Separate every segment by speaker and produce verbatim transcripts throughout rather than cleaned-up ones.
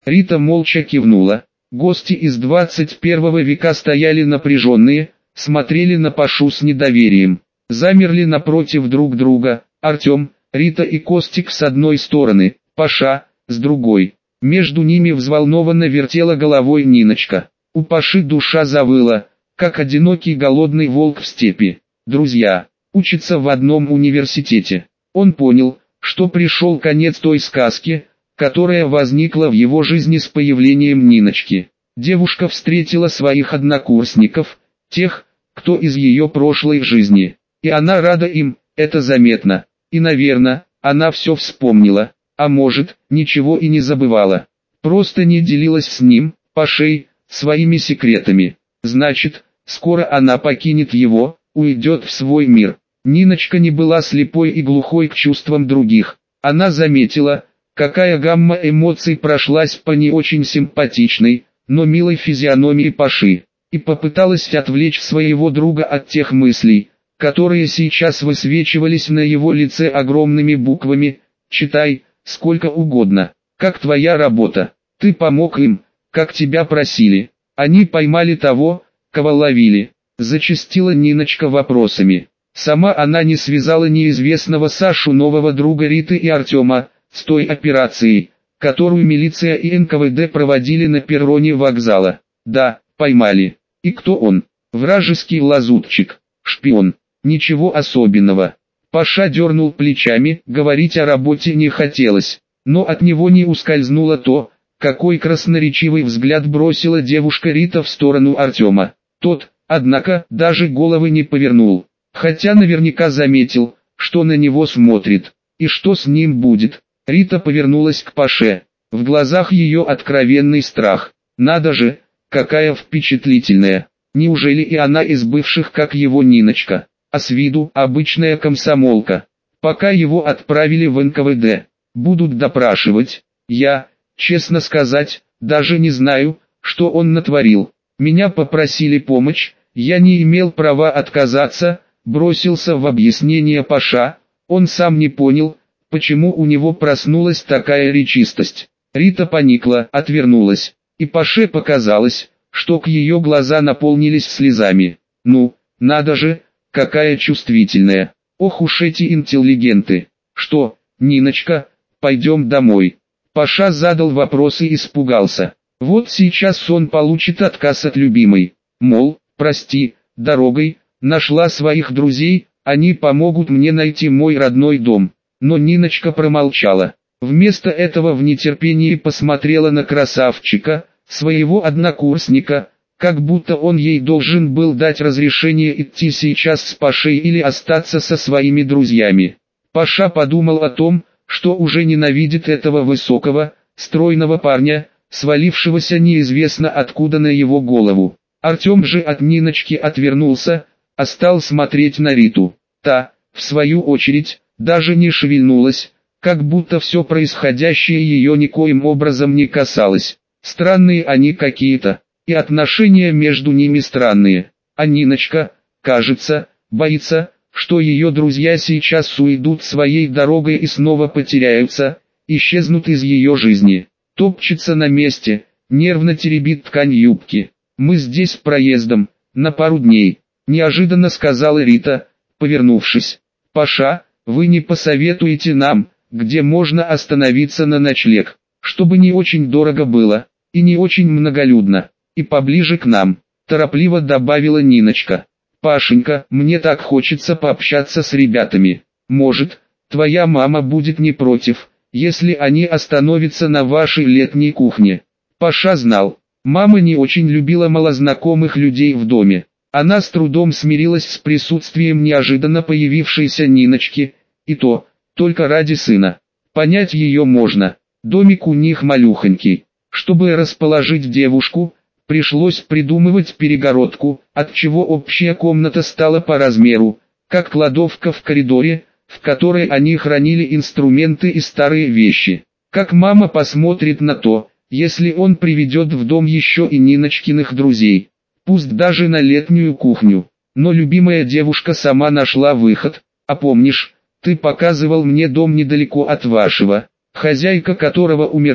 Speaker 1: Рита молча кивнула. Гости из двадцать первого века стояли напряженные, смотрели на Пашу с недоверием. Замерли напротив друг друга, Артем, Рита и Костик с одной стороны, Паша, с другой. Между ними взволнованно вертела головой Ниночка. У Паши душа завыла, как одинокий голодный волк в степи. Друзья, учатся в одном университете. Он понял, что пришел конец той сказки, которая возникла в его жизни с появлением Ниночки. Девушка встретила своих однокурсников, тех, кто из ее прошлой жизни. И она рада им, это заметно. И, наверное, она все вспомнила, а может, ничего и не забывала. Просто не делилась с ним, Пашей, своими секретами. Значит, скоро она покинет его, уйдет в свой мир. Ниночка не была слепой и глухой к чувствам других. Она заметила, какая гамма эмоций прошлась по не очень симпатичной, но милой физиономии Паши, и попыталась отвлечь своего друга от тех мыслей, которые сейчас высвечивались на его лице огромными буквами. «Читай, сколько угодно. Как твоя работа? Ты помог им, как тебя просили. Они поймали того, кого ловили». Зачастила Ниночка вопросами. Сама она не связала неизвестного Сашу, нового друга Риты и Артема, с той операцией, которую милиция и эн ка вэ дэ проводили на перроне вокзала. Да, поймали. И кто он? Вражеский лазутчик, шпион. Ничего особенного. Паша дернул плечами, говорить о работе не хотелось, но от него не ускользнуло то, какой красноречивый взгляд бросила девушка Рита в сторону Артема. Тот, однако, даже головы не повернул, хотя наверняка заметил, что на него смотрит, и что с ним будет. Рита повернулась к Паше, в глазах ее откровенный страх. Надо же, какая впечатлительная, неужели и она из бывших, как его Ниночка? А с виду обычная комсомолка. Пока его отправили в эн ка вэ дэ, будут допрашивать. Я, честно сказать, даже не знаю, что он натворил. Меня попросили помочь, я не имел права отказаться, бросился в объяснение Паша. Он сам не понял, почему у него проснулась такая речистость. Рита поникла, отвернулась, и Паше показалось, что к ее глаза наполнились слезами. Ну, надо же, какая чувствительная. Ох уж эти интеллигенты. Что, Ниночка, пойдем домой? Паша задал вопрос и испугался. Вот сейчас он получит отказ от любимой. Мол, прости, дорогой, нашла своих друзей, они помогут мне найти мой родной дом. Но Ниночка промолчала. Вместо этого в нетерпении посмотрела на красавчика, своего однокурсника, как будто он ей должен был дать разрешение идти сейчас с Пашей или остаться со своими друзьями. Паша подумал о том, что уже ненавидит этого высокого, стройного парня, свалившегося неизвестно откуда на его голову. Артем же от Ниночки отвернулся, а стал смотреть на Риту. Та, в свою очередь, даже не шевельнулась, как будто все происходящее ее никоим образом не касалось. Странные они какие-то. И отношения между ними странные. А Ниночка, кажется, боится, что ее друзья сейчас уйдут своей дорогой и снова потеряются, исчезнут из ее жизни. Топчется на месте, нервно теребит ткань юбки. «Мы здесь проездом, на пару дней», – неожиданно сказала Рита, повернувшись. «Паша, вы не посоветуете нам, где можно остановиться на ночлег, чтобы не очень дорого было, и не очень многолюдно, и поближе к нам», – торопливо добавила Ниночка. «Пашенька, мне так хочется пообщаться с ребятами. Может, твоя мама будет не против, если они остановятся на вашей летней кухне». Паша знал, мама не очень любила малознакомых людей в доме. Она с трудом смирилась с присутствием неожиданно появившейся Ниночки, и то, только ради сына. Понять ее можно, домик у них малюхонький. Чтобы расположить девушку, пришлось придумывать перегородку, отчего общая комната стала по размеру, как кладовка в коридоре, в которой они хранили инструменты и старые вещи. Как мама посмотрит на то, если он приведет в дом еще и Ниночкиных друзей, пусть даже на летнюю кухню. Но любимая девушка сама нашла выход. «А помнишь, ты показывал мне дом недалеко от вашего, хозяйка которого умерла,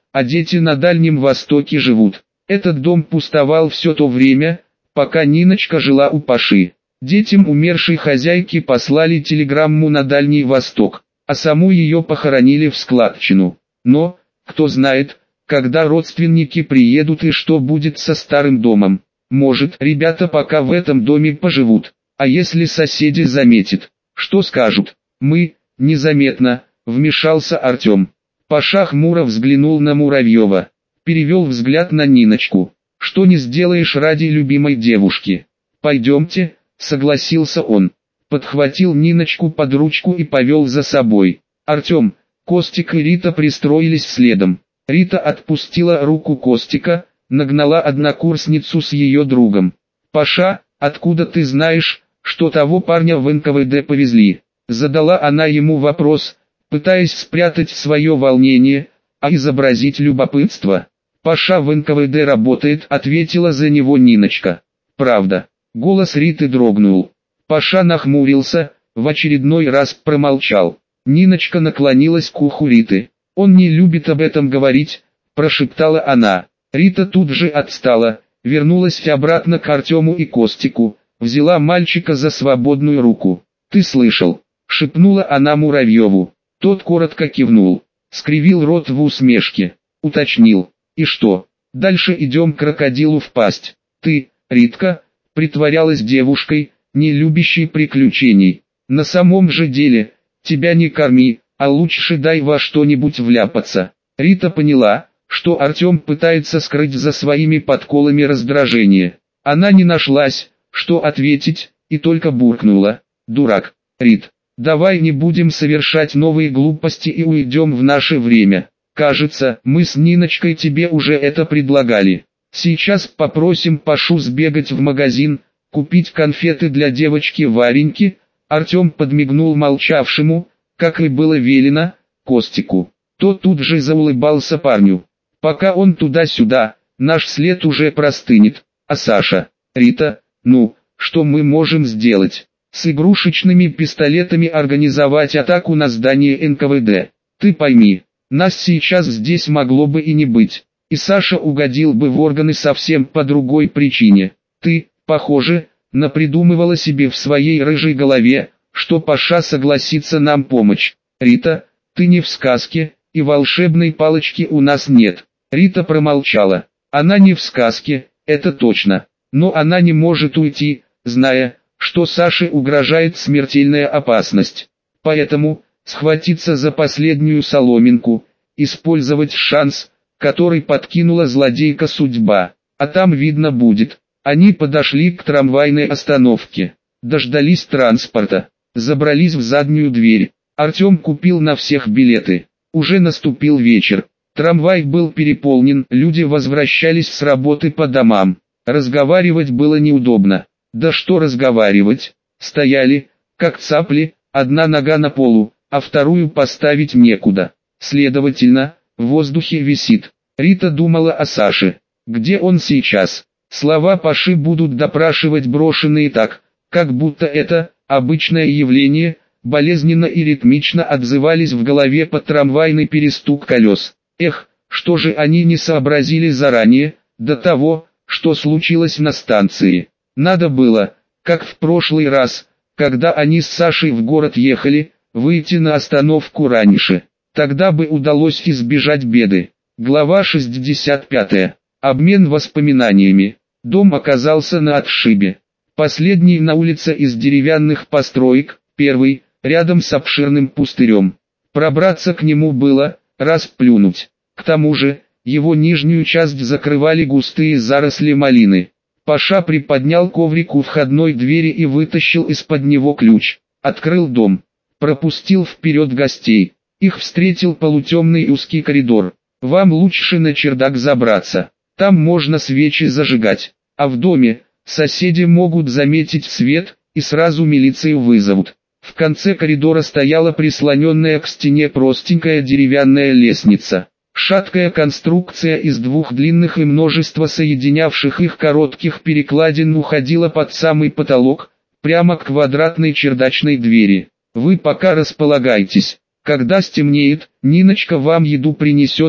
Speaker 1: а дети на Дальнем Востоке живут. Этот дом пустовал все то время, пока Ниночка жила у Паши. Детям умершей хозяйки послали телеграмму на Дальний Восток, а саму ее похоронили в складчину. Но, кто знает, когда родственники приедут и что будет со старым домом. Может, ребята пока в этом доме поживут, а если соседи заметят, что скажут? Мы, незаметно, вмешался Артем. Паша хмуро взглянул на Муравьева, перевел взгляд на Ниночку. Что не сделаешь ради любимой девушки? Пойдемте, согласился он. Подхватил Ниночку под ручку и повел за собой. Артем, Костик и Рита пристроились следом. Рита отпустила руку Костика, нагнала однокурсницу с ее другом. «Паша, откуда ты знаешь, что того парня в эн ка вэ дэ повезли?» Задала она ему вопрос, пытаясь спрятать свое волнение, а изобразить любопытство. «Паша в эн ка вэ дэ работает», — ответила за него Ниночка. «Правда». Голос Риты дрогнул. Паша нахмурился, в очередной раз промолчал. Ниночка наклонилась к уху Риты. «Он не любит об этом говорить», — прошептала она. Рита тут же отстала, вернулась обратно к Артему и Костику, взяла мальчика за свободную руку. «Ты слышал?» — шепнула она Муравьеву. Тот коротко кивнул, скривил рот в усмешке, уточнил. «И что? Дальше идем к крокодилу в пасть. Ты, Ритка, притворялась девушкой, не любящей приключений. На самом же деле, тебя не корми, а лучше дай во что-нибудь вляпаться». Рита поняла, что Артем пытается скрыть за своими подколами раздражение. Она не нашлась, что ответить, и только буркнула: «Дурак, Рит, давай не будем совершать новые глупости и уйдем в наше время. Кажется, мы с Ниночкой тебе уже это предлагали. Сейчас попросим Пашу сбегать в магазин, купить конфеты для девочки Вареньки». Артем подмигнул молчавшему, как и было велено, Костику. Тот тут же заулыбался парню. «Пока он туда-сюда, наш след уже простынет. А Саша, Рита, ну, что мы можем сделать? С игрушечными пистолетами организовать атаку на здание эн ка вэ дэ? Ты пойми, нас сейчас здесь могло бы и не быть, и Саша угодил бы в органы совсем по другой причине. Ты, похоже, напридумывала себе в своей рыжей голове, что Паша согласится нам помочь. Рита, ты не в сказке, и волшебной палочки у нас нет». Рита промолчала. Она не в сказке, это точно. Но она не может уйти, зная, что Саше угрожает смертельная опасность. Поэтому, схватиться за последнюю соломинку, использовать шанс, который подкинула злодейка судьба. А там видно будет. Они подошли к трамвайной остановке, дождались транспорта, забрались в заднюю дверь. Артем купил на всех билеты. Уже наступил вечер. Трамвай был переполнен, люди возвращались с работы по домам. Разговаривать было неудобно. Да что разговаривать, стояли, как цапли, одна нога на полу, а вторую поставить некуда. Следовательно, в воздухе висит. Рита думала о Саше. Где он сейчас? Слова Паши будут допрашивать брошенные так, как будто это обычное явление, болезненно и ритмично отзывались в голове под трамвайный перестук колес. Эх, что же они не сообразили заранее, до того, что случилось на станции. Надо было, как в прошлый раз, когда они с Сашей в город ехали, выйти на остановку раньше. Тогда бы удалось избежать беды. Глава шестьдесят пятая. Обмен воспоминаниями. Дом оказался на отшибе. Последний на улице из деревянных построек, первый, рядом с обширным пустырем. Пробраться к нему было, раз плюнуть. К тому же, его нижнюю часть закрывали густые заросли малины. Паша приподнял коврик у входной двери и вытащил из-под него ключ. Открыл дом. Пропустил вперед гостей. Их встретил полутемный узкий коридор. «Вам лучше на чердак забраться. Там можно свечи зажигать. А в доме, соседи могут заметить свет, и сразу милицию вызовут». В конце коридора стояла прислоненная к стене простенькая деревянная лестница. Шаткая конструкция из двух длинных и множества соединявших их коротких перекладин уходила под самый потолок, прямо к квадратной чердачной двери. «Вы пока располагайтесь. Когда стемнеет, Ниночка вам еду принесет»,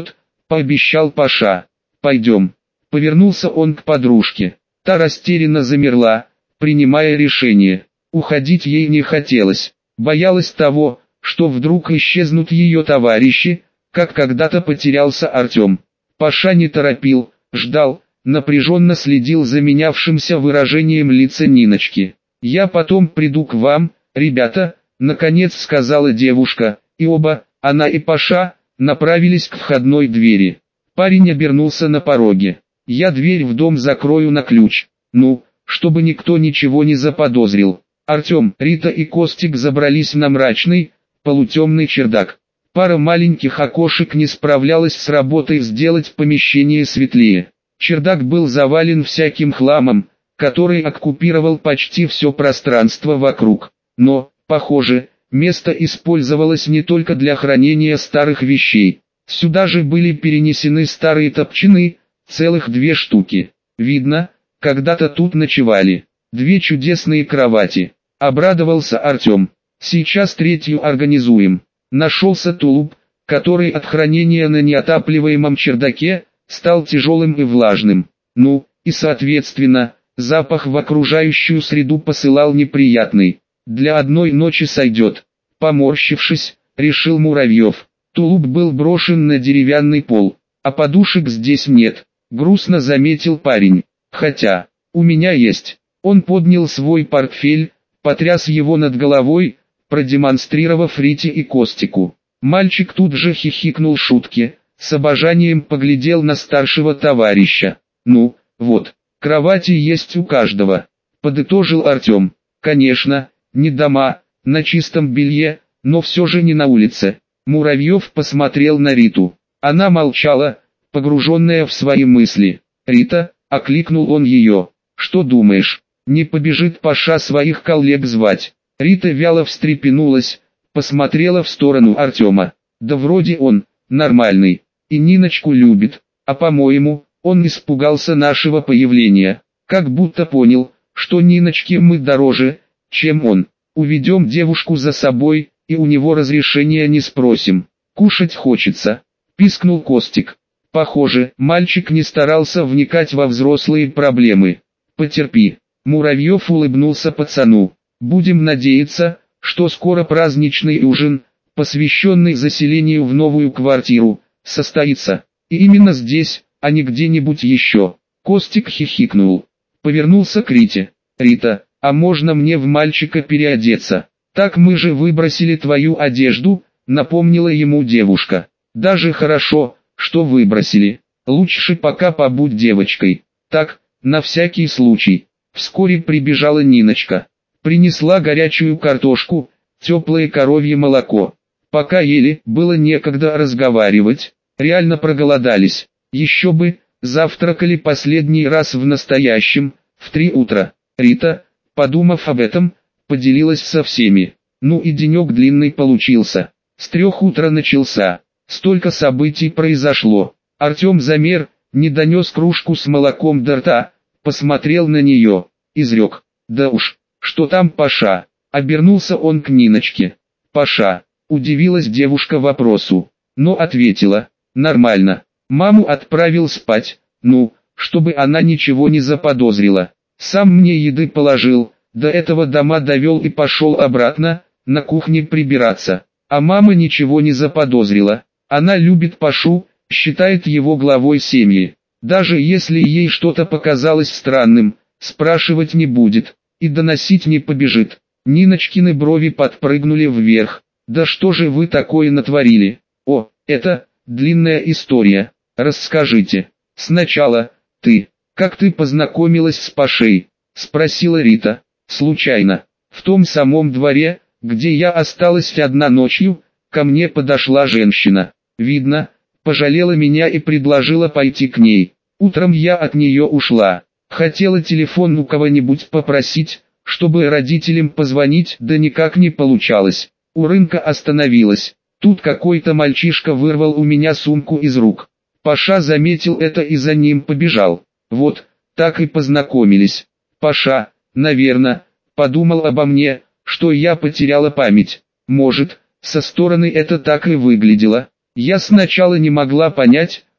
Speaker 1: пообещал Паша. Пойдем. Повернулся он к подружке. Та растерянно замерла, принимая решение. Уходить ей не хотелось. Боялась того, что вдруг исчезнут ее товарищи, как когда-то потерялся Артем. Паша не торопил, ждал, напряженно следил за менявшимся выражением лица Ниночки. «Я потом приду к вам, ребята», — наконец сказала девушка, и оба, она и Паша, направились к входной двери. Парень обернулся на пороге. «Я дверь в дом закрою на ключ. Ну, чтобы никто ничего не заподозрил». Артем, Рита и Костик забрались на мрачный, полутемный чердак. Пара маленьких окошек не справлялась с работой сделать помещение светлее. Чердак был завален всяким хламом, который оккупировал почти все пространство вокруг. Но, похоже, место использовалось не только для хранения старых вещей. Сюда же были перенесены старые топчаны, целых две штуки. Видно, когда-то тут ночевали. Две чудесные кровати. Обрадовался Артем. Сейчас третью организуем. Нашелся тулуп, который от хранения на неотапливаемом чердаке стал тяжелым и влажным. Ну, и соответственно, запах в окружающую среду посылал неприятный. Для одной ночи сойдет. Поморщившись, решил Муравьев. Тулуп был брошен на деревянный пол, а подушек здесь нет. Грустно заметил парень. Хотя, у меня есть. Он поднял свой портфель, потряс его над головой, продемонстрировав Рите и Костику. Мальчик тут же хихикнул шутки, с обожанием поглядел на старшего товарища. «Ну, вот, кровати есть у каждого», — подытожил Артем. «Конечно, не дома, на чистом белье, но все же не на улице». Муравьев посмотрел на Риту. Она молчала, погруженная в свои мысли. «Рита», — окликнул он ее, — «что думаешь, не побежит Паша своих коллег звать?» Рита вяло встрепенулась, посмотрела в сторону Артема. «Да вроде он, нормальный, и Ниночку любит, а по-моему, он испугался нашего появления, как будто понял, что Ниночке мы дороже, чем он. Уведем девушку за собой, и у него разрешения не спросим. Кушать хочется», — пискнул Костик. Похоже, мальчик не старался вникать во взрослые проблемы. «Потерпи». Муравьев улыбнулся пацану. «Будем надеяться, что скоро праздничный ужин, посвященный заселению в новую квартиру, состоится. И именно здесь, а не где-нибудь еще». Костик хихикнул. Повернулся к Рите. «Рита, а можно мне в мальчика переодеться? Так мы же выбросили твою одежду», — напомнила ему девушка. «Даже хорошо, что выбросили. Лучше пока побудь девочкой. Так, на всякий случай». Вскоре прибежала Ниночка. Принесла горячую картошку, теплое коровье молоко. Пока ели, было некогда разговаривать. Реально проголодались. Еще бы, завтракали последний раз в настоящем, в три утра. Рита, подумав об этом, поделилась со всеми. Ну и денек длинный получился. С трех утра начался. Столько событий произошло. Артем замер, не донес кружку с молоком до рта, посмотрел на нее, изрек: «Да уж, что там Паша?» Обернулся он к Ниночке. «Паша», — удивилась девушка вопросу, но ответила: «Нормально. Маму отправил спать, ну, чтобы она ничего не заподозрила. Сам мне еды положил, до этого дома довел и пошел обратно, на кухне прибираться. А мама ничего не заподозрила. Она любит Пашу, считает его главой семьи. Даже если ей что-то показалось странным, спрашивать не будет, и доносить не побежит». Ниночкины брови подпрыгнули вверх. «Да что же вы такое натворили?» «О, это длинная история. Расскажите. Сначала, ты. Как ты познакомилась с Пашей?» — спросила Рита. «Случайно. В том самом дворе, где я осталась одна ночью, ко мне подошла женщина. Видно, пожалела меня и предложила пойти к ней. Утром я от нее ушла. Хотела телефон у кого-нибудь попросить, чтобы родителям позвонить, да никак не получалось. У рынка остановилась. Тут какой-то мальчишка вырвал у меня сумку из рук. Паша заметил это и за ним побежал. Вот, так и познакомились. Паша, наверное, подумал обо мне, что я потеряла память. Может, со стороны это так и выглядело. Я сначала не могла понять,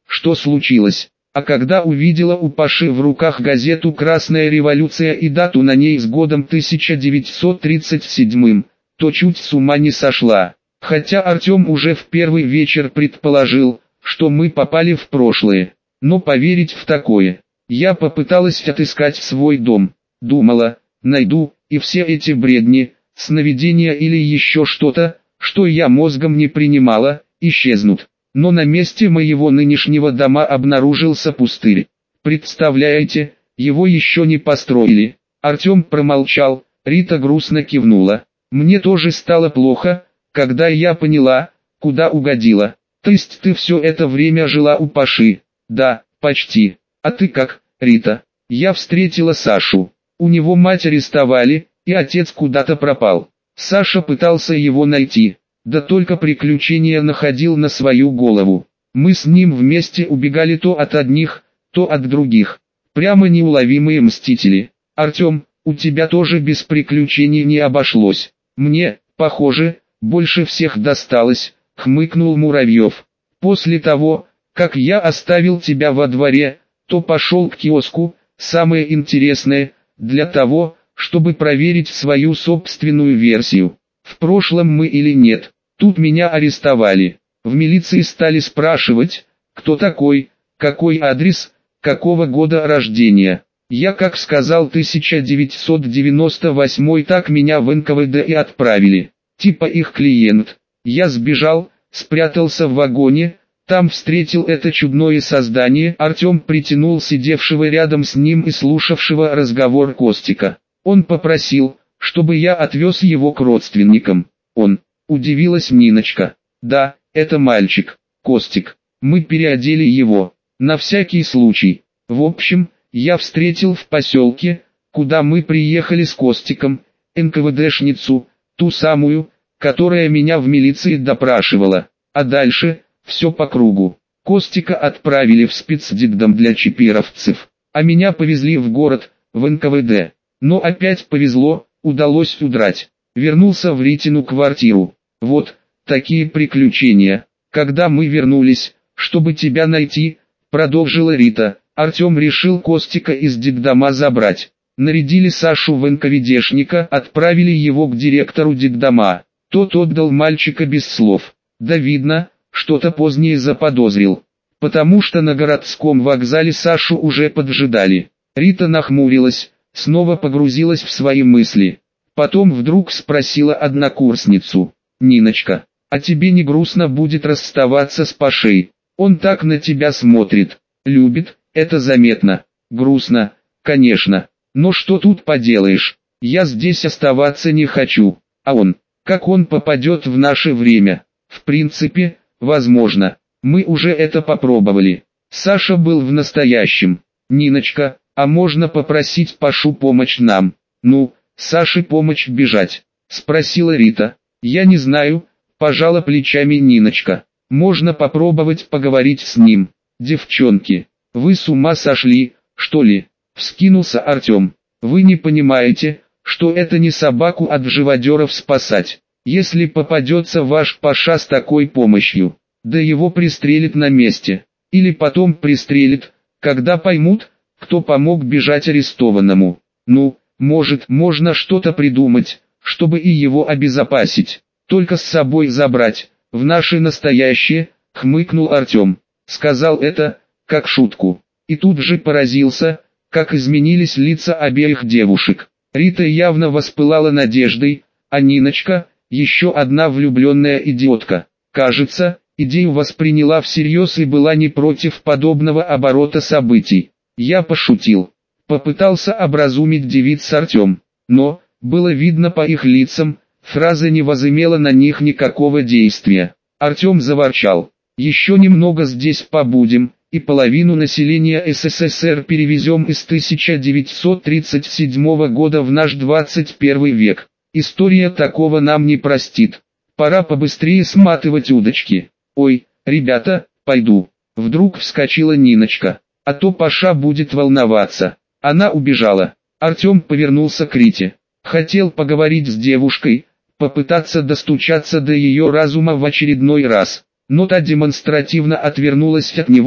Speaker 1: что случилось. А когда увидела у Паши в руках газету «Красная революция» и дату на ней с годом тысяча девятьсот тридцать седьмым, то чуть с ума не сошла. Хотя Артем уже в первый вечер предположил, что мы попали в прошлое. Но поверить в такое. Я попыталась отыскать свой дом. Думала, найду, и все эти бредни, сновидения или еще что-то, что я мозгом не принимала, исчезнут. Но на месте моего нынешнего дома обнаружился пустырь. Представляете, его еще не построили. Артем промолчал, Рита грустно кивнула. Мне тоже стало плохо, когда я поняла, куда угодила. То есть ты все это время жила у Паши? Да, почти. А ты как, Рита? Я встретила Сашу. У него мать арестовали, и отец куда-то пропал. Саша пытался его найти, да только приключения находил на свою голову. Мы с ним вместе убегали то от одних, то от других. Прямо неуловимые мстители. Артем, у тебя тоже без приключений не обошлось. Мне, похоже, больше всех досталось, хмыкнул Муравьев. После того, как я оставил тебя во дворе, то пошел к киоску, самое интересное, для того, чтобы проверить свою собственную версию. В прошлом мы или нет. Тут меня арестовали. В милиции стали спрашивать, кто такой, какой адрес, какого года рождения. Я как сказал тысяча девятьсот девяносто восьмой, так меня в эн ка вэ дэ и отправили. Типа их клиент. Я сбежал, спрятался в вагоне, там встретил это чудное создание. Артем притянул сидевшего рядом с ним и слушавшего разговор Костика. Он попросил, чтобы я отвез его к родственникам. Он, удивилась Ниночка. Да, это мальчик, Костик. Мы переодели его, на всякий случай. В общем, я встретил в поселке, куда мы приехали с Костиком, эн ка вэ дэшницу, ту самую, которая меня в милиции допрашивала. А дальше, все по кругу. Костика отправили в спецдитдом для чипировцев, а меня повезли в город, в эн ка вэ дэ. Но опять повезло, удалось удрать. Вернулся в Ритину квартиру. Вот, такие приключения. Когда мы вернулись, чтобы тебя найти, продолжила Рита, Артем решил Костика из детдома забрать. Нарядили Сашу в эн ка вэ дэшника, отправили его к директору детдома. Тот отдал мальчика без слов. Да видно, что-то позднее заподозрил. Потому что на городском вокзале Сашу уже поджидали. Рита нахмурилась, снова погрузилась в свои мысли. Потом вдруг спросила однокурсницу: «Ниночка, а тебе не грустно будет расставаться с Пашей? Он так на тебя смотрит, любит, это заметно. Грустно, конечно, но что тут поделаешь, я здесь оставаться не хочу, а он, как он попадет в наше время? В принципе, возможно, мы уже это попробовали. Саша был в настоящем. Ниночка, а можно попросить Пашу помочь нам? Ну, Саше помочь бежать?» — спросила Рита. «Я не знаю», — пожала плечами Ниночка. «Можно попробовать поговорить с ним». «Девчонки, вы с ума сошли, что ли?» — вскинулся Артем. «Вы не понимаете, что это не собаку от живодеров спасать. Если попадется ваш Паша с такой помощью, да его пристрелят на месте. Или потом пристрелят, когда поймут, кто помог бежать арестованному. Ну, может, можно что-то придумать, чтобы и его обезопасить. Только с собой забрать, в наше настоящее», — хмыкнул Артем. Сказал это, как шутку. И тут же поразился, как изменились лица обеих девушек. Рита явно воспылала надеждой, а Ниночка, еще одна влюбленная идиотка, кажется, идею восприняла всерьез и была не против подобного оборота событий. Я пошутил. Попытался образумить девиц Артем, но, было видно по их лицам, фраза не возымела на них никакого действия. Артем заворчал: «Еще немного здесь побудем, и половину населения эс эс эс эр перевезем из тысяча девятьсот тридцать седьмого года в наш двадцать первый век. История такого нам не простит. Пора побыстрее сматывать удочки». «Ой, ребята, пойду», — вдруг вскочила Ниночка, «а то Паша будет волноваться». Она убежала. Артем повернулся к Рите. Хотел поговорить с девушкой, попытаться достучаться до ее разума в очередной раз, но та демонстративно отвернулась от него,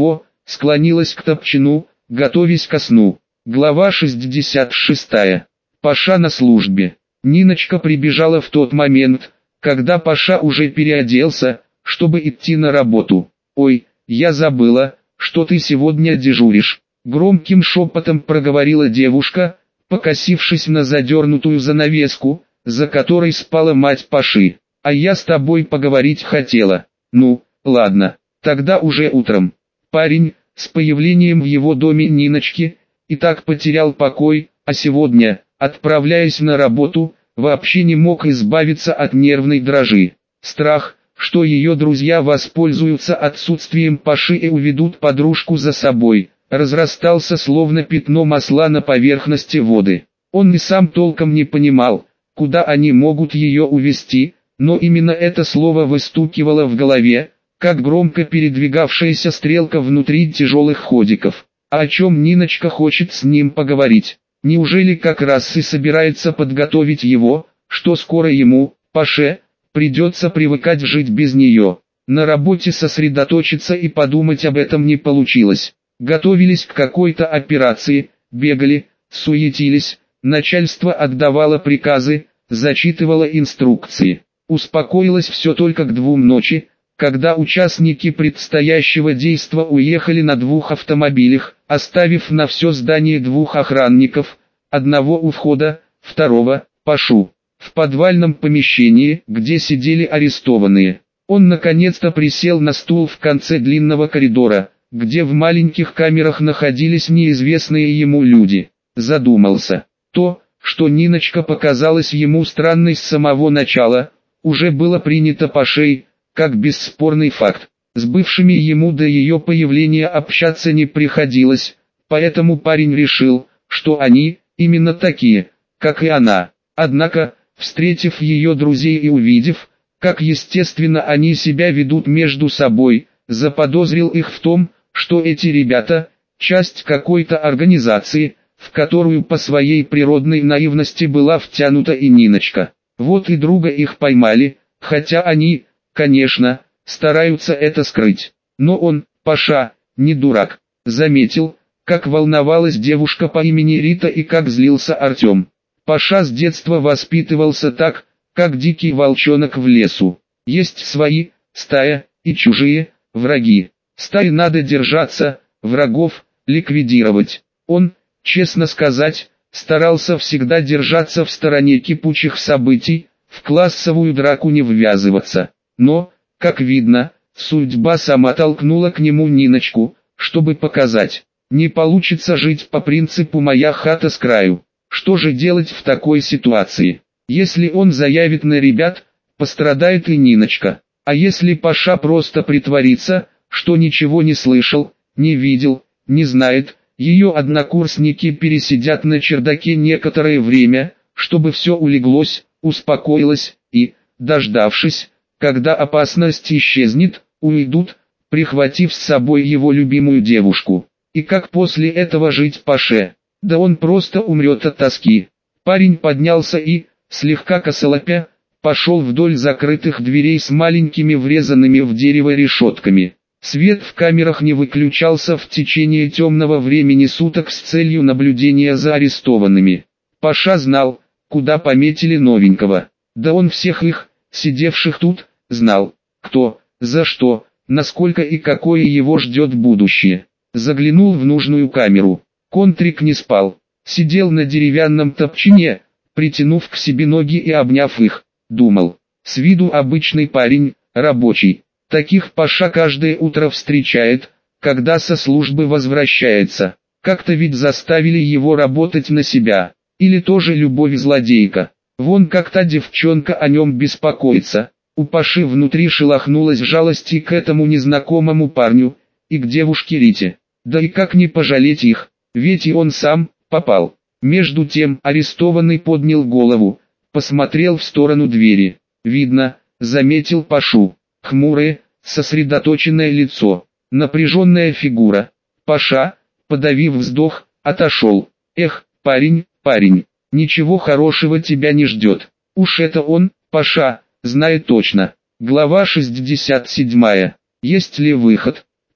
Speaker 1: склонилась к топчину, готовясь ко сну. Глава шестьдесят шестая. Паша на службе. Ниночка прибежала в тот момент, когда Паша уже переоделся, чтобы идти на работу. «Ой, я забыла, что ты сегодня дежуришь», — громким шепотом проговорила девушка, покосившись на задернутую занавеску, за которой спала мать Паши. «А я с тобой поговорить хотела». «Ну, ладно, тогда уже утром». Парень, с появлением в его доме Ниночки, и так потерял покой, а сегодня, отправляясь на работу, вообще не мог избавиться от нервной дрожи. Страх, что ее друзья воспользуются отсутствием Паши и уведут подружку за собой, разрастался словно пятно масла на поверхности воды. Он и сам толком не понимал, куда они могут ее увести, но именно это слово выстукивало в голове, как громко передвигавшаяся стрелка внутри тяжелых ходиков. А о чем Ниночка хочет с ним поговорить? Неужели как раз и собирается подготовить его, что скоро ему, Паше, придется привыкать жить без нее? На работе сосредоточиться и подумать об этом не получилось. Готовились к какой-то операции, бегали, суетились, начальство отдавало приказы, зачитывало инструкции. Успокоилось все только к двум ночи, когда участники предстоящего действа уехали на двух автомобилях, оставив на все здание двух охранников, одного у входа, второго, Пашу. В подвальном помещении, где сидели арестованные, он наконец-то присел на стул в конце длинного коридора, где в маленьких камерах находились неизвестные ему люди. Задумался. То, что Ниночка показалась ему странной с самого начала, уже было принято Пашей, как бесспорный факт. С бывшими ему до ее появления общаться не приходилось, поэтому парень решил, что они, именно такие, как и она. Однако, встретив ее друзей и увидев, как естественно они себя ведут между собой, заподозрил их в том, что эти ребята – часть какой-то организации, в которую по своей природной наивности была втянута и Ниночка. Вот и друга их поймали, хотя они, конечно, стараются это скрыть. Но он, Паша, не дурак. Заметил, как волновалась девушка по имени Рита и как злился Артем. Паша с детства воспитывался так, как дикий волчонок в лесу. Есть свои, стая, и чужие, враги. Стаи надо держаться, врагов ликвидировать. Он, честно сказать, старался всегда держаться в стороне кипучих событий, в классовую драку не ввязываться. Но, как видно, судьба сама толкнула к нему Ниночку, чтобы показать, не получится жить по принципу «моя хата с краю». Что же делать в такой ситуации? Если он заявит на ребят, пострадает и Ниночка. А если Паша просто притворится, что ничего не слышал, не видел, не знает, ее однокурсники пересидят на чердаке некоторое время, чтобы все улеглось, успокоилось, и, дождавшись, когда опасность исчезнет, уйдут, прихватив с собой его любимую девушку. И как после этого жить Паше? Да он просто умрет от тоски. Парень поднялся и, слегка косолапя, пошел вдоль закрытых дверей с маленькими врезанными в дерево решетками. Свет в камерах не выключался в течение темного времени суток с целью наблюдения за арестованными. Паша знал, куда пометили новенького. Да он всех их, сидевших тут, знал, кто, за что, насколько и какое его ждет будущее. Заглянул в нужную камеру. Контрик не спал, сидел на деревянном топчине, притянув к себе ноги и обняв их, думал. С виду обычный парень, рабочий. Таких Паша каждое утро встречает, когда со службы возвращается. Как-то ведь заставили его работать на себя. Или тоже любовь злодейка. Вон как та девчонка о нем беспокоится. У Паши внутри шелохнулась жалость и к этому незнакомому парню, и к девушке Рите. Да и как не пожалеть их, ведь и он сам попал. Между тем арестованный поднял голову, посмотрел в сторону двери. Видно, заметил Пашу. Хмурое, сосредоточенное лицо, напряженная фигура. Паша, подавив вздох, отошел. Эх, парень, парень, ничего хорошего тебя не ждет. Уж это он, Паша, знает точно. Глава шестьдесят седьмая. Есть ли выход?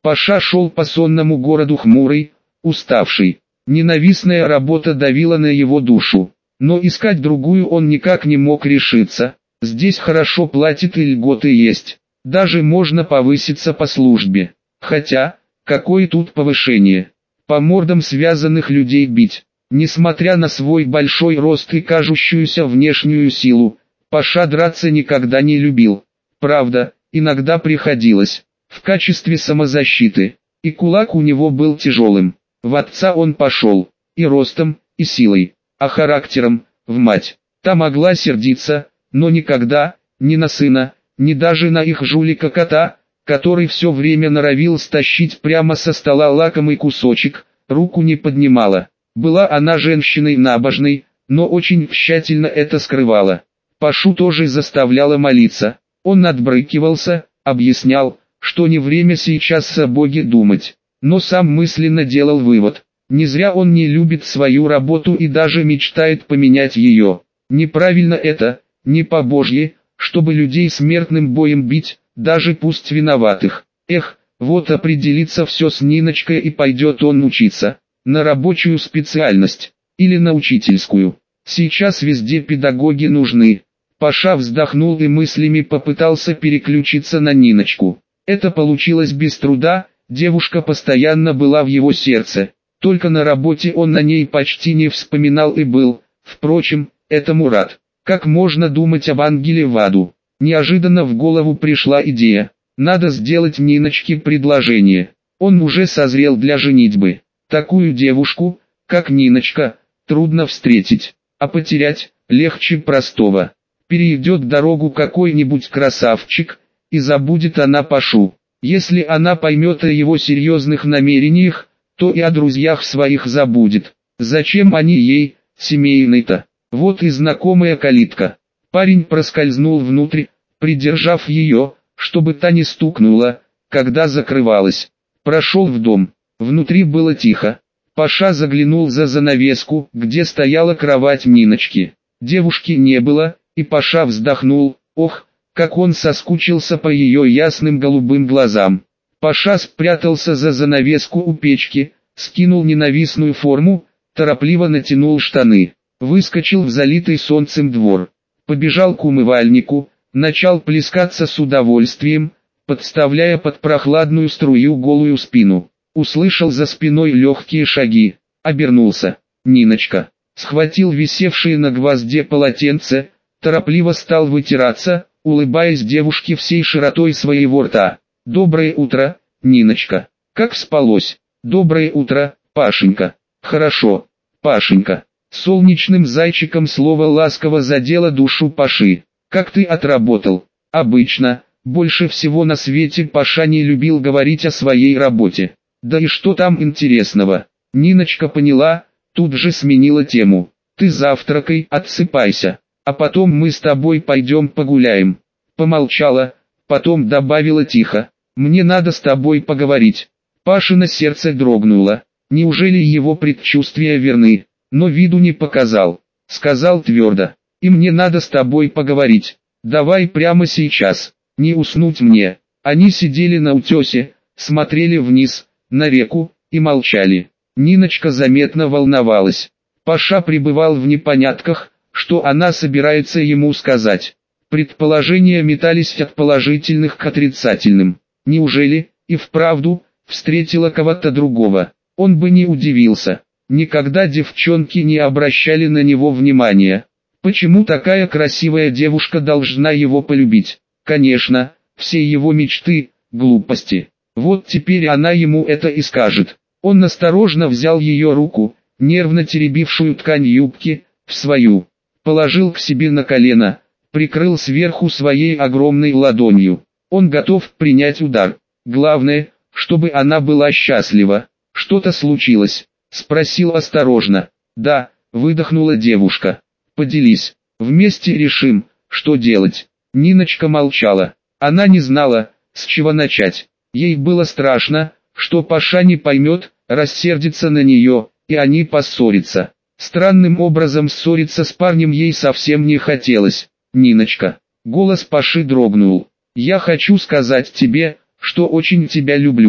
Speaker 1: Паша шел по сонному городу хмурый, уставший. Ненавистная работа давила на его душу. Но искать другую он никак не мог решиться. Здесь хорошо платят и льготы есть. Даже можно повыситься по службе. Хотя, какое тут повышение? По мордам связанных людей бить. Несмотря на свой большой рост и кажущуюся внешнюю силу, Паша драться никогда не любил. Правда, иногда приходилось. В качестве самозащиты. И кулак у него был тяжелым. В отца он пошел. И ростом, и силой. А характером, в мать. Та могла сердиться, но никогда, ни на сына, ни даже на их жулика-кота, который все время норовил стащить прямо со стола лакомый кусочек, руку не поднимала. Была она женщиной набожной, но очень тщательно это скрывала. Пашу тоже заставляла молиться. Он отбрыкивался, объяснял, что не время сейчас о Боге думать. Но сам мысленно делал вывод. Не зря он не любит свою работу и даже мечтает поменять ее. Неправильно это, не по-божье, чтобы людей смертным боем бить, даже пусть виноватых. Эх, вот определится все с Ниночкой и пойдет он учиться. На рабочую специальность. Или на учительскую. Сейчас везде педагоги нужны. Паша вздохнул и мыслями попытался переключиться на Ниночку. Это получилось без труда, девушка постоянно была в его сердце. Только на работе он на ней почти не вспоминал и был, впрочем, этому рад. Как можно думать об ангеле в аду? Неожиданно в голову пришла идея. Надо сделать Ниночке предложение. Он уже созрел для женитьбы. Такую девушку, как Ниночка, трудно встретить, а потерять легче простого. Перейдет дорогу какой-нибудь красавчик, и забудет она Пашу. Если она поймет о его серьезных намерениях, то и о друзьях своих забудет. Зачем они ей, семейной-то? Вот и знакомая калитка. Парень проскользнул внутрь, придержав ее, чтобы та не стукнула, когда закрывалась. Прошел в дом. Внутри было тихо. Паша заглянул за занавеску, где стояла кровать Ниночки. Девушки не было, и Паша вздохнул. Ох, как он соскучился по ее ясным голубым глазам. Паша спрятался за занавеску у печки, скинул ненавистную форму, торопливо натянул штаны, выскочил в залитый солнцем двор, побежал к умывальнику, начал плескаться с удовольствием, подставляя под прохладную струю голую спину. Услышал за спиной легкие шаги, обернулся. Ниночка. Схватил висевшее на гвозде полотенце, торопливо стал вытираться, улыбаясь девушке всей широтой своего рта. «Доброе утро, Ниночка. Как спалось?» «Доброе утро, Пашенька». «Хорошо, Пашенька». Солнечным зайчиком слово ласково задело душу Паши. «Как ты отработал?» «Обычно». Больше всего на свете Паша не любил говорить о своей работе. Да и что там интересного? Ниночка поняла, тут же сменила тему. «Ты завтракай, отсыпайся, а потом мы с тобой пойдем погуляем». Помолчала, потом добавила тихо. «Мне надо с тобой поговорить». Пашино сердце дрогнуло. Неужели его предчувствия верны? Но виду не показал. Сказал твердо. «И мне надо с тобой поговорить. Давай прямо сейчас. Не уснуть мне». Они сидели на утесе, смотрели вниз, на реку, и молчали. Ниночка заметно волновалась. Паша пребывал в непонятках, что она собирается ему сказать. Предположения метались от положительных к отрицательным. Неужели, и вправду, встретила кого-то другого? Он бы не удивился. Никогда девчонки не обращали на него внимания. Почему такая красивая девушка должна его полюбить? Конечно, все его мечты – глупости. Вот теперь она ему это и скажет. Он осторожно взял ее руку, нервно теребившую ткань юбки, в свою. Положил к себе на колено, прикрыл сверху своей огромной ладонью. Он готов принять удар. Главное, чтобы она была счастлива. «Что-то случилось?» – спросил осторожно. «Да», – выдохнула девушка. «Поделись. Вместе решим, что делать». Ниночка молчала. Она не знала, с чего начать. Ей было страшно, что Паша не поймет, рассердится на нее, и они поссорятся. Странным образом ссориться с парнем ей совсем не хотелось. «Ниночка». Голос Паши дрогнул. «Я хочу сказать тебе, что очень тебя люблю.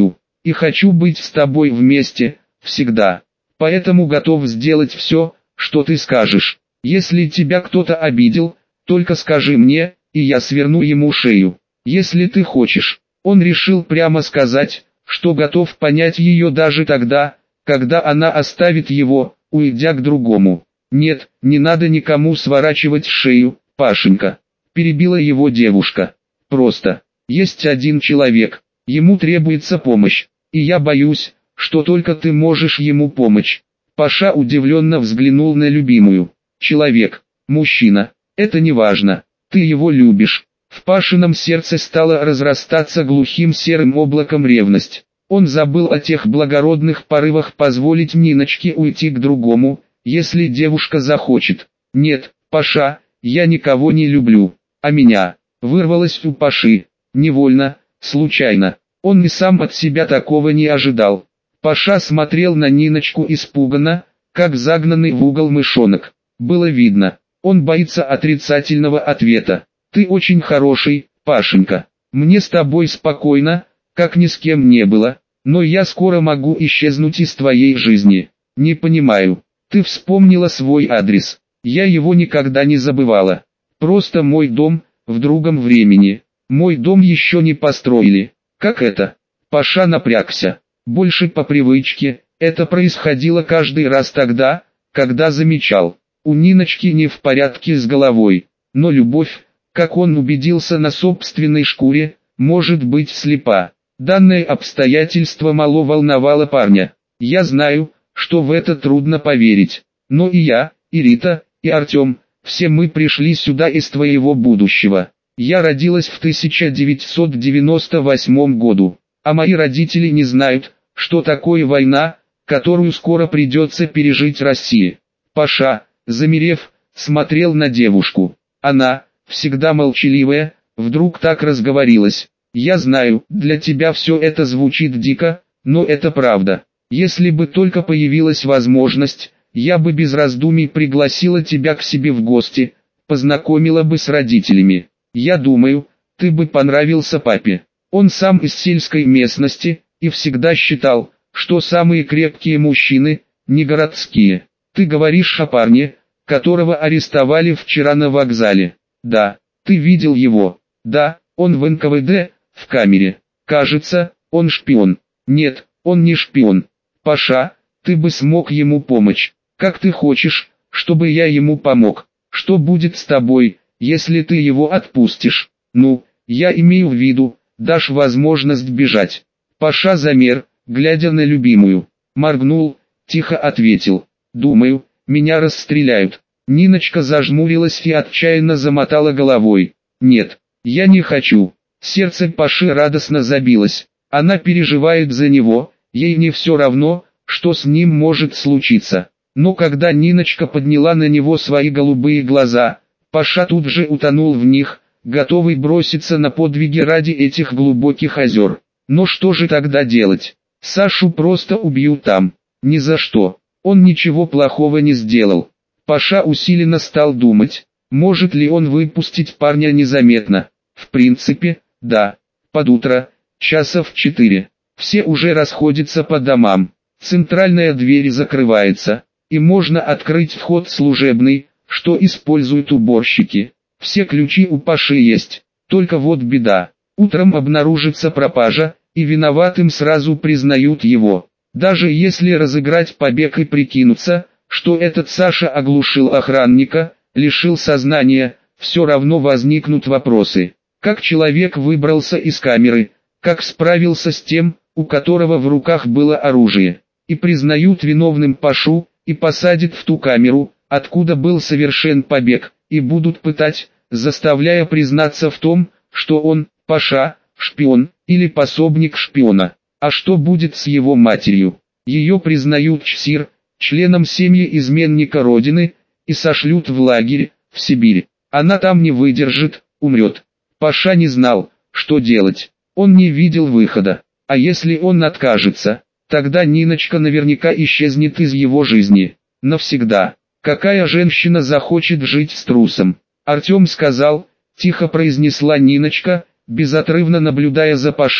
Speaker 1: и хочу быть с тобой вместе, всегда. Поэтому готов сделать все, что ты скажешь. Если тебя кто-то обидел, только скажи мне, и я сверну ему шею. Если ты хочешь». Он решил прямо сказать, что готов понять ее даже тогда, когда она оставит его, уйдя к другому. «Нет, не надо никому сворачивать шею, Пашенька», — перебила его девушка. «Просто, есть один человек, ему требуется помощь, и я боюсь, что только ты можешь ему помочь». Паша удивленно взглянул на любимую. «Человек, мужчина, это не важно, ты его любишь». В Пашином сердце стало разрастаться глухим серым облаком ревность. Он забыл о тех благородных порывах позволить Ниночке уйти к другому, если девушка захочет. «Нет, Паша, я никого не люблю, а меня», вырвалось у Паши, невольно, случайно. Он и сам от себя такого не ожидал. Паша смотрел на Ниночку испуганно, как загнанный в угол мышонок. Было видно, он боится отрицательного ответа. «Ты очень хороший, Пашенька. Мне с тобой спокойно, как ни с кем не было, но я скоро могу исчезнуть из твоей жизни. Не понимаю, ты вспомнила свой адрес. Я его никогда не забывала. Просто мой дом, в другом времени. Мой дом еще не построили». «Как это?» Паша напрягся. Больше по привычке, это происходило каждый раз тогда, когда замечал. У Ниночки не в порядке с головой, но любовь, как он убедился на собственной шкуре, может быть слепа. Данное обстоятельство мало волновало парня. «Я знаю, что в это трудно поверить, но и я, и Рита, и Артем, все мы пришли сюда из твоего будущего. Я родилась в тысяча девятьсот девяносто восьмом году, а мои родители не знают, что такое война, которую скоро придется пережить России». Паша, замерев, смотрел на девушку. Она, всегда молчаливая, вдруг так разговорилась. «Я знаю, для тебя все это звучит дико, но это правда. Если бы только появилась возможность, я бы без раздумий пригласила тебя к себе в гости, познакомила бы с родителями. Я думаю, ты бы понравился папе. Он сам из сельской местности, и всегда считал, что самые крепкие мужчины, не городские. Ты говоришь о парне, которого арестовали вчера на вокзале. Да, ты видел его. Да, он в эн ка вэ дэ, в камере. Кажется, он шпион. Нет, он не шпион. Паша, ты бы смог ему помочь. Как ты хочешь, чтобы я ему помог? Что будет с тобой, если ты его отпустишь? Ну, я имею в виду, дашь возможность бежать». Паша замер, глядя на любимую. Моргнул, тихо ответил: «Думаю, меня расстреляют». Ниночка зажмурилась и отчаянно замотала головой. «Нет, я не хочу». Сердце Паши радостно забилось. Она переживает за него, ей не все равно, что с ним может случиться. Но когда Ниночка подняла на него свои голубые глаза, Паша тут же утонул в них, готовый броситься на подвиги ради этих глубоких озер. Но что же тогда делать? Сашу просто убьют там. Ни за что. Он ничего плохого не сделал. Паша усиленно стал думать, может ли он выпустить парня незаметно. В принципе, да. Под утро, часа в четыре. Все уже расходятся по домам. Центральная дверь закрывается, и можно открыть вход служебный, что используют уборщики. Все ключи у Паши есть. Только вот беда. Утром обнаружится пропажа, и виноватым сразу признают его. Даже если разыграть побег и прикинуться, что этот Саша оглушил охранника, лишил сознания, все равно возникнут вопросы. Как человек выбрался из камеры, как справился с тем, у которого в руках было оружие. И признают виновным Пашу, и посадят в ту камеру, откуда был совершен побег, и будут пытать, заставляя признаться в том, что он, Паша, шпион, или пособник шпиона. А что будет с его матерью? Ее признают ЧСИР, членом семьи изменника Родины, и сошлют в лагерь, в Сибирь. Она там не выдержит, умрет. Паша не знал, что делать. Он не видел выхода. А если он откажется, тогда Ниночка наверняка исчезнет из его жизни. Навсегда. Какая женщина захочет жить с трусом? Артем сказал, тихо произнесла Ниночка, безотрывно наблюдая за Пашей,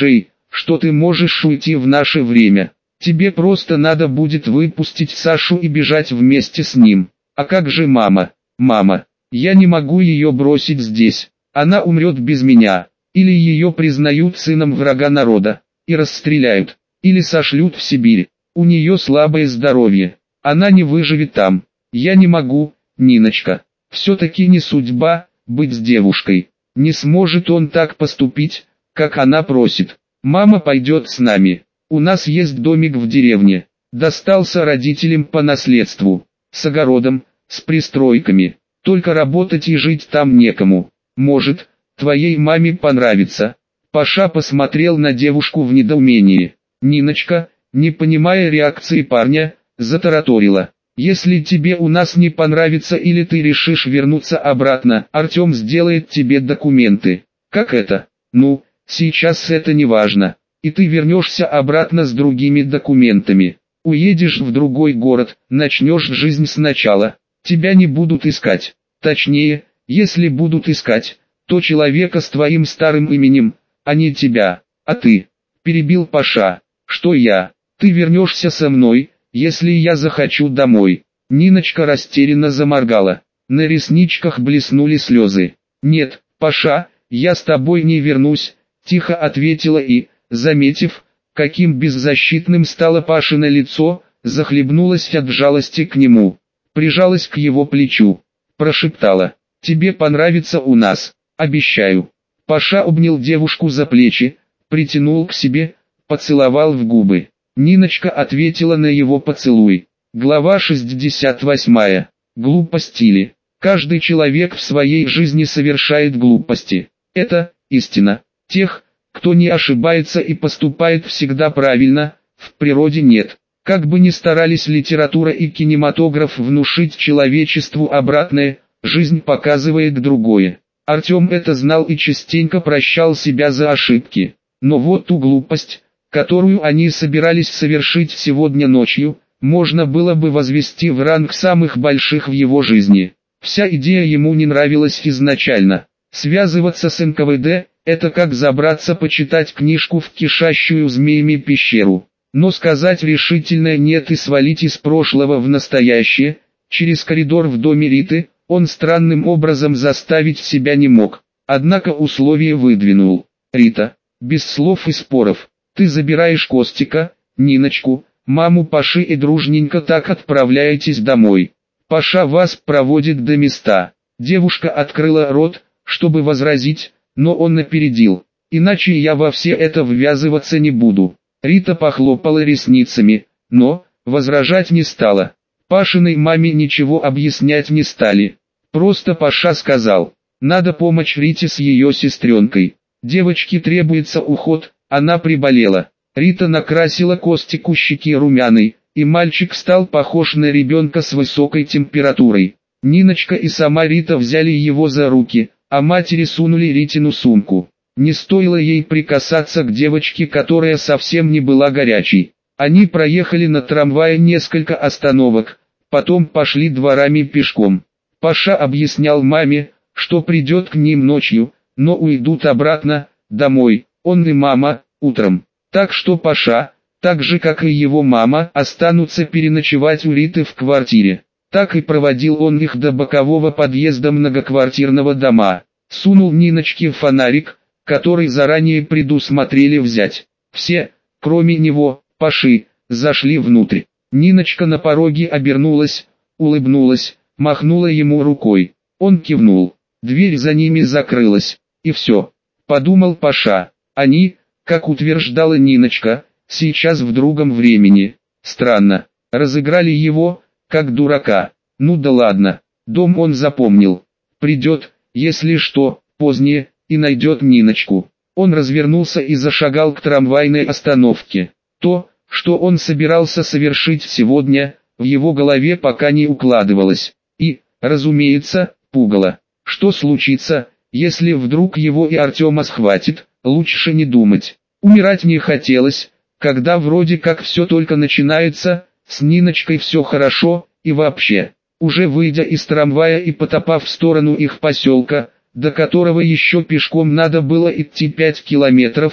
Speaker 1: что ты можешь уйти в наше время. Тебе просто надо будет выпустить Сашу и бежать вместе с ним. А как же мама? Мама, я не могу ее бросить здесь. Она умрет без меня. Или ее признают сыном врага народа и расстреляют. Или сошлют в Сибирь. У нее слабое здоровье. Она не выживет там. Я не могу, Ниночка. Все-таки не судьба быть с девушкой. Не сможет он так поступить, как она просит. Мама пойдет с нами. У нас есть домик в деревне. Достался родителям по наследству. С огородом, с пристройками. Только работать и жить там некому. Может, твоей маме понравится. Паша посмотрел на девушку в недоумении. Ниночка, не понимая реакции парня, затараторила. Если тебе у нас не понравится или ты решишь вернуться обратно, Артем сделает тебе документы. Как это? Ну, сейчас это не важно. И ты вернешься обратно с другими документами. Уедешь в другой город, начнешь жизнь сначала. Тебя не будут искать. Точнее, если будут искать, то человека с твоим старым именем, а не тебя. А ты? Перебил Паша. Что я? Ты вернешься со мной, если я захочу домой. Ниночка растерянно заморгала. На ресничках блеснули слезы. Нет, Паша, я с тобой не вернусь, тихо ответила и, заметив, каким беззащитным стало Пашино лицо, захлебнулась от жалости к нему. Прижалась к его плечу. Прошептала. Тебе понравится у нас, обещаю. Паша обнял девушку за плечи, притянул к себе, поцеловал в губы. Ниночка ответила на его поцелуй. Глава шестьдесят восьмая. Глупости ли? Каждый человек в своей жизни совершает глупости. Это истина. Тех, кто не ошибается и поступает всегда правильно, в природе нет. Как бы ни старались литература и кинематограф внушить человечеству обратное, жизнь показывает другое. Артем это знал и частенько прощал себя за ошибки. Но вот ту глупость, которую они собирались совершить сегодня ночью, можно было бы возвести в ранг самых больших в его жизни. Вся идея ему не нравилась изначально. Связываться с эн ка вэ дэ – это как забраться почитать книжку в кишащую змеями пещеру. Но сказать решительное «нет» и свалить из прошлого в настоящее, через коридор в доме Риты, он странным образом заставить себя не мог. Однако условие выдвинул. Рита, без слов и споров, ты забираешь Костика, Ниночку, маму Паши и дружненько так отправляетесь домой. Паша вас проводит до места. Девушка открыла рот, чтобы возразить, но он опередил. Иначе я во все это ввязываться не буду. Рита похлопала ресницами, но возражать не стала. Пашиной маме ничего объяснять не стали. Просто Паша сказал, надо помочь Рите с ее сестренкой. Девочке требуется уход, она приболела. Рита накрасила Костику щеки румяной, и мальчик стал похож на ребенка с высокой температурой. Ниночка и сама Рита взяли его за руки, а матери сунули Ритину сумку. Не стоило ей прикасаться к девочке, которая совсем не была горячей. Они проехали на трамвае несколько остановок, потом пошли дворами пешком. Паша объяснял маме, что придет к ним ночью, но уйдут обратно, домой, он и мама, утром. Так что Паша, так же как и его мама, останутся переночевать у Риты в квартире. Так и проводил он их до бокового подъезда многоквартирного дома. Сунул Ниночке фонарик, который заранее предусмотрели взять. Все, кроме него, Паши, зашли внутрь. Ниночка на пороге обернулась, улыбнулась, махнула ему рукой. Он кивнул. Дверь за ними закрылась. И все. Подумал Паша. Они, как утверждала Ниночка, сейчас в другом времени. Странно. Разыграли его, как дурака. Ну да ладно. Дом он запомнил. Придет, если что, позднее, и найдет Ниночку. Он развернулся и зашагал к трамвайной остановке. То, что он собирался совершить сегодня, в его голове пока не укладывалось. И, разумеется, пугало. Что случится, если вдруг его и Артема схватит, лучше не думать. Умирать не хотелось, когда вроде как все только начинается, с Ниночкой все хорошо, и вообще. Уже выйдя из трамвая и потопав в сторону их поселка, до которого еще пешком надо было идти пять километров,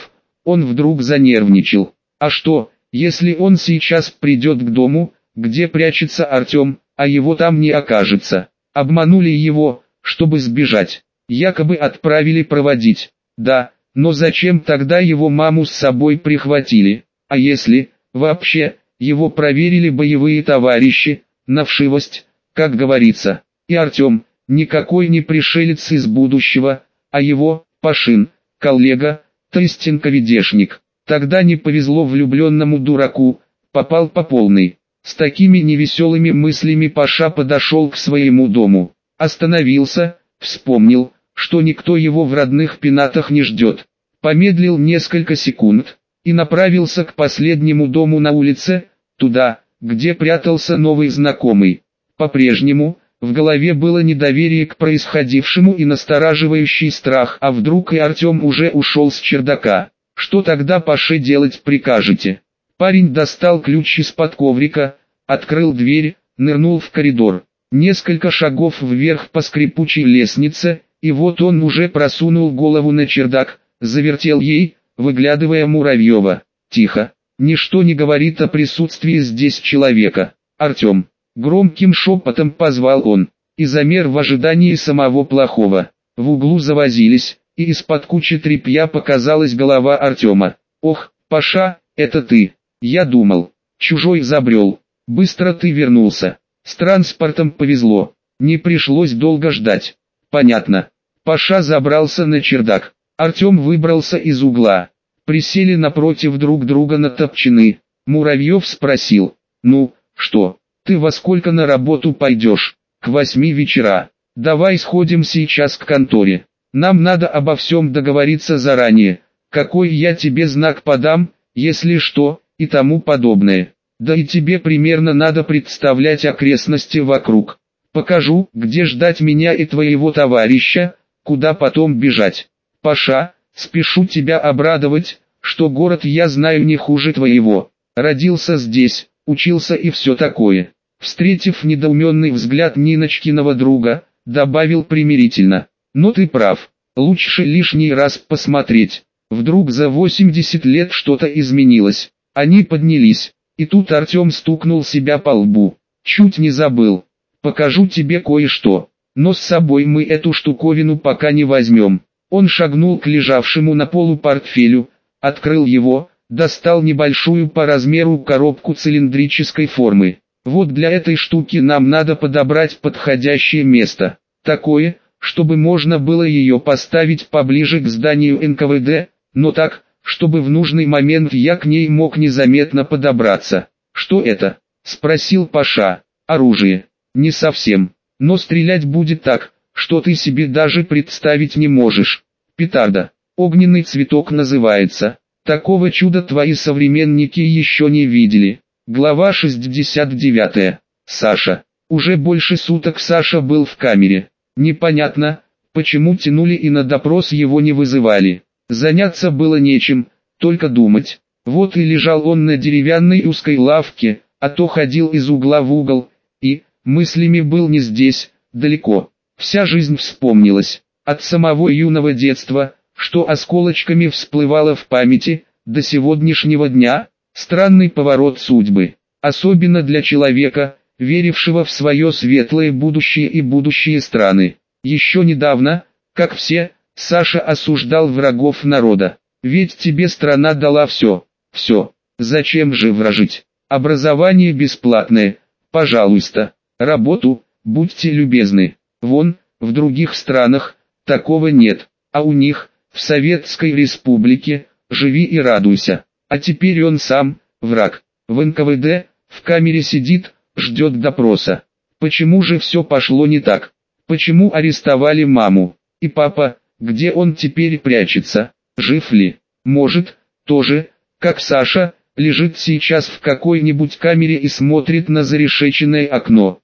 Speaker 1: Он вдруг занервничал. А что, если он сейчас придет к дому, где прячется Артем, а его там не окажется? Обманули его, чтобы сбежать. Якобы отправили проводить. Да, но зачем тогда его маму с собой прихватили? А если, вообще, его проверили боевые товарищи, на вшивость, как говорится. И Артем, никакой не пришелец из будущего, а его, Пашин, коллега, то есть эн ка вэ дэшник. Тогда не повезло влюбленному дураку, попал по полной. С такими невеселыми мыслями Паша подошел к своему дому. Остановился, вспомнил, что никто его в родных пенатах не ждет. Помедлил несколько секунд и направился к последнему дому на улице, туда, где прятался новый знакомый. По-прежнему, в голове было недоверие к происходившему и настораживающий страх, а вдруг и Артем уже ушел с чердака. Что тогда Паше делать прикажете? Парень достал ключ из-под коврика, открыл дверь, нырнул в коридор. Несколько шагов вверх по скрипучей лестнице, и вот он уже просунул голову на чердак, завертел ей, выглядывая Муравьева. Тихо, ничто не говорит о присутствии здесь человека. Артем. Громким шепотом позвал он, и замер в ожидании самого плохого. В углу завозились, и из-под кучи тряпья показалась голова Артема. «Ох, Паша, это ты! Я думал, чужой забрел. Быстро ты вернулся. С транспортом повезло, не пришлось долго ждать». «Понятно». Паша забрался на чердак. Артем выбрался из угла. Присели напротив друг друга на топчаны. Муравьев спросил: «Ну, что, ты во сколько на работу пойдешь?» «К восьми вечера. Давай сходим сейчас к конторе. Нам надо обо всем договориться заранее, какой я тебе знак подам, если что, и тому подобное. Да и тебе примерно надо представлять окрестности вокруг. Покажу, где ждать меня и твоего товарища, куда потом бежать. Паша, спешу тебя обрадовать, что город я знаю не хуже твоего. Родился здесь, учился и все такое». Встретив недоуменный взгляд Ниночкиного друга, добавил примирительно: «Но ты прав, лучше лишний раз посмотреть. Вдруг за восемьдесят лет что-то изменилось». Они поднялись, и тут Артем стукнул себя по лбу. «Чуть не забыл. Покажу тебе кое-что, но с собой мы эту штуковину пока не возьмем». Он шагнул к лежавшему на полу портфелю, открыл его, достал небольшую по размеру коробку цилиндрической формы. «Вот для этой штуки нам надо подобрать подходящее место, такое, чтобы можно было ее поставить поближе к зданию эн ка вэ дэ, но так, чтобы в нужный момент я к ней мог незаметно подобраться». «Что это?» – спросил Паша. «Оружие». «Не совсем, но стрелять будет так, что ты себе даже представить не можешь. Петарда. Огненный цветок называется. Такого чуда твои современники еще не видели». Глава шестьдесят девятая. Саша. Уже больше суток Саша был в камере. Непонятно, почему тянули и на допрос его не вызывали. Заняться было нечем, только думать. Вот и лежал он на деревянной узкой лавке, а то ходил из угла в угол, и, мыслями был не здесь, далеко. Вся жизнь вспомнилась, от самого юного детства, что осколочками всплывало в памяти, до сегодняшнего дня. Странный поворот судьбы, особенно для человека, верившего в свое светлое будущее и будущие страны. Еще недавно, как все, Саша осуждал врагов народа. Ведь тебе страна дала все, все. Зачем же вражить? Образование бесплатное, пожалуйста. Работу, будьте любезны. Вон, в других странах, такого нет, а у них, в Советской Республике, живи и радуйся. А теперь он сам, враг, в эн ка вэ дэ, в камере сидит, ждет допроса. Почему же все пошло не так? Почему арестовали маму? И папа, где он теперь прячется? Жив ли? Может, тоже, как Саша, лежит сейчас в какой-нибудь камере и смотрит на зарешеченное окно.